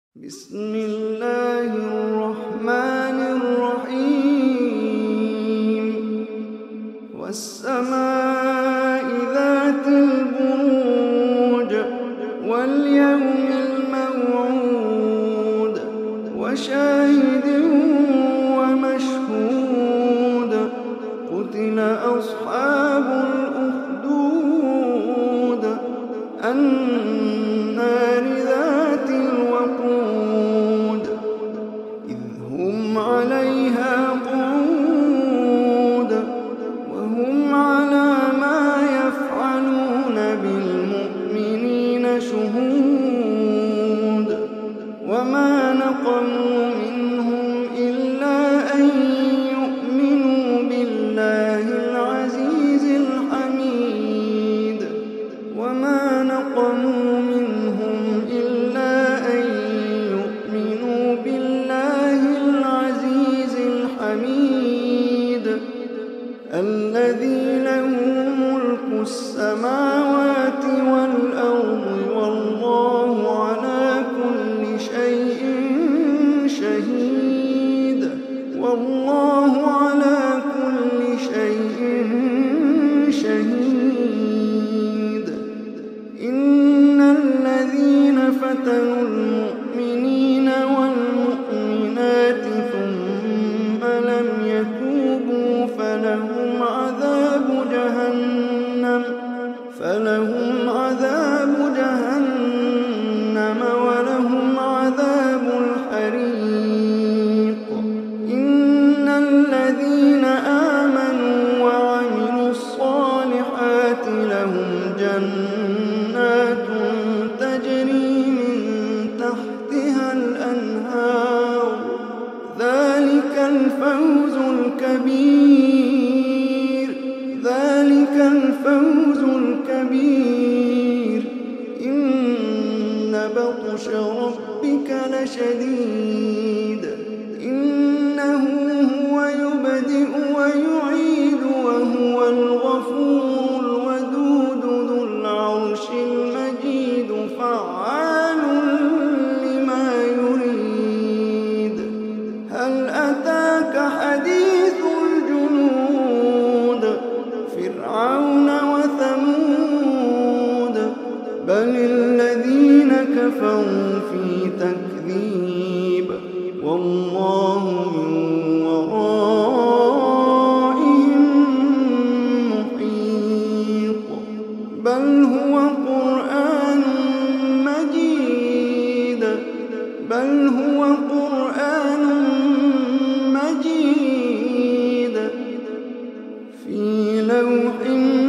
بسم الله الرحمن الرحيم والسماء ذات البروج واليوم الموعود وشاهد ومشهود قتل أصحاب الأخدود النار ذات الوقود إذ هم عليها قعود وهم على ما يفعلون بالمؤمنين شهود وما نقموا منهم إلا أن يؤمنوا بالله العزيز الحميد وما نقموا منهم إلا أن يؤمنوا بالله العزيز الحميد الذي له ملك السماوات والأرض والله على كل شيء شهيد والله على كل شيء شهيد إن الذين فتنوا المؤمنين والمؤمنات ثم لم يتوبوا فلهم عذاب جهنم ولهم عذاب الحريق إن الذين آمنوا وعملوا الصالحات لهم جنات تجري من تحتها الأنهار ذلك الفوز الكبير إن بطش ربك لشديد إنه هو يبدئ ويعيد وهو الغفور الودود ذو العرش المجيد فعال لما يريد هل أتاك حديث الجنود فرعون وثمود بل الذين كفروا في تكذيب والله من ورائهم محيط بل هو قرآن مجيد في لوح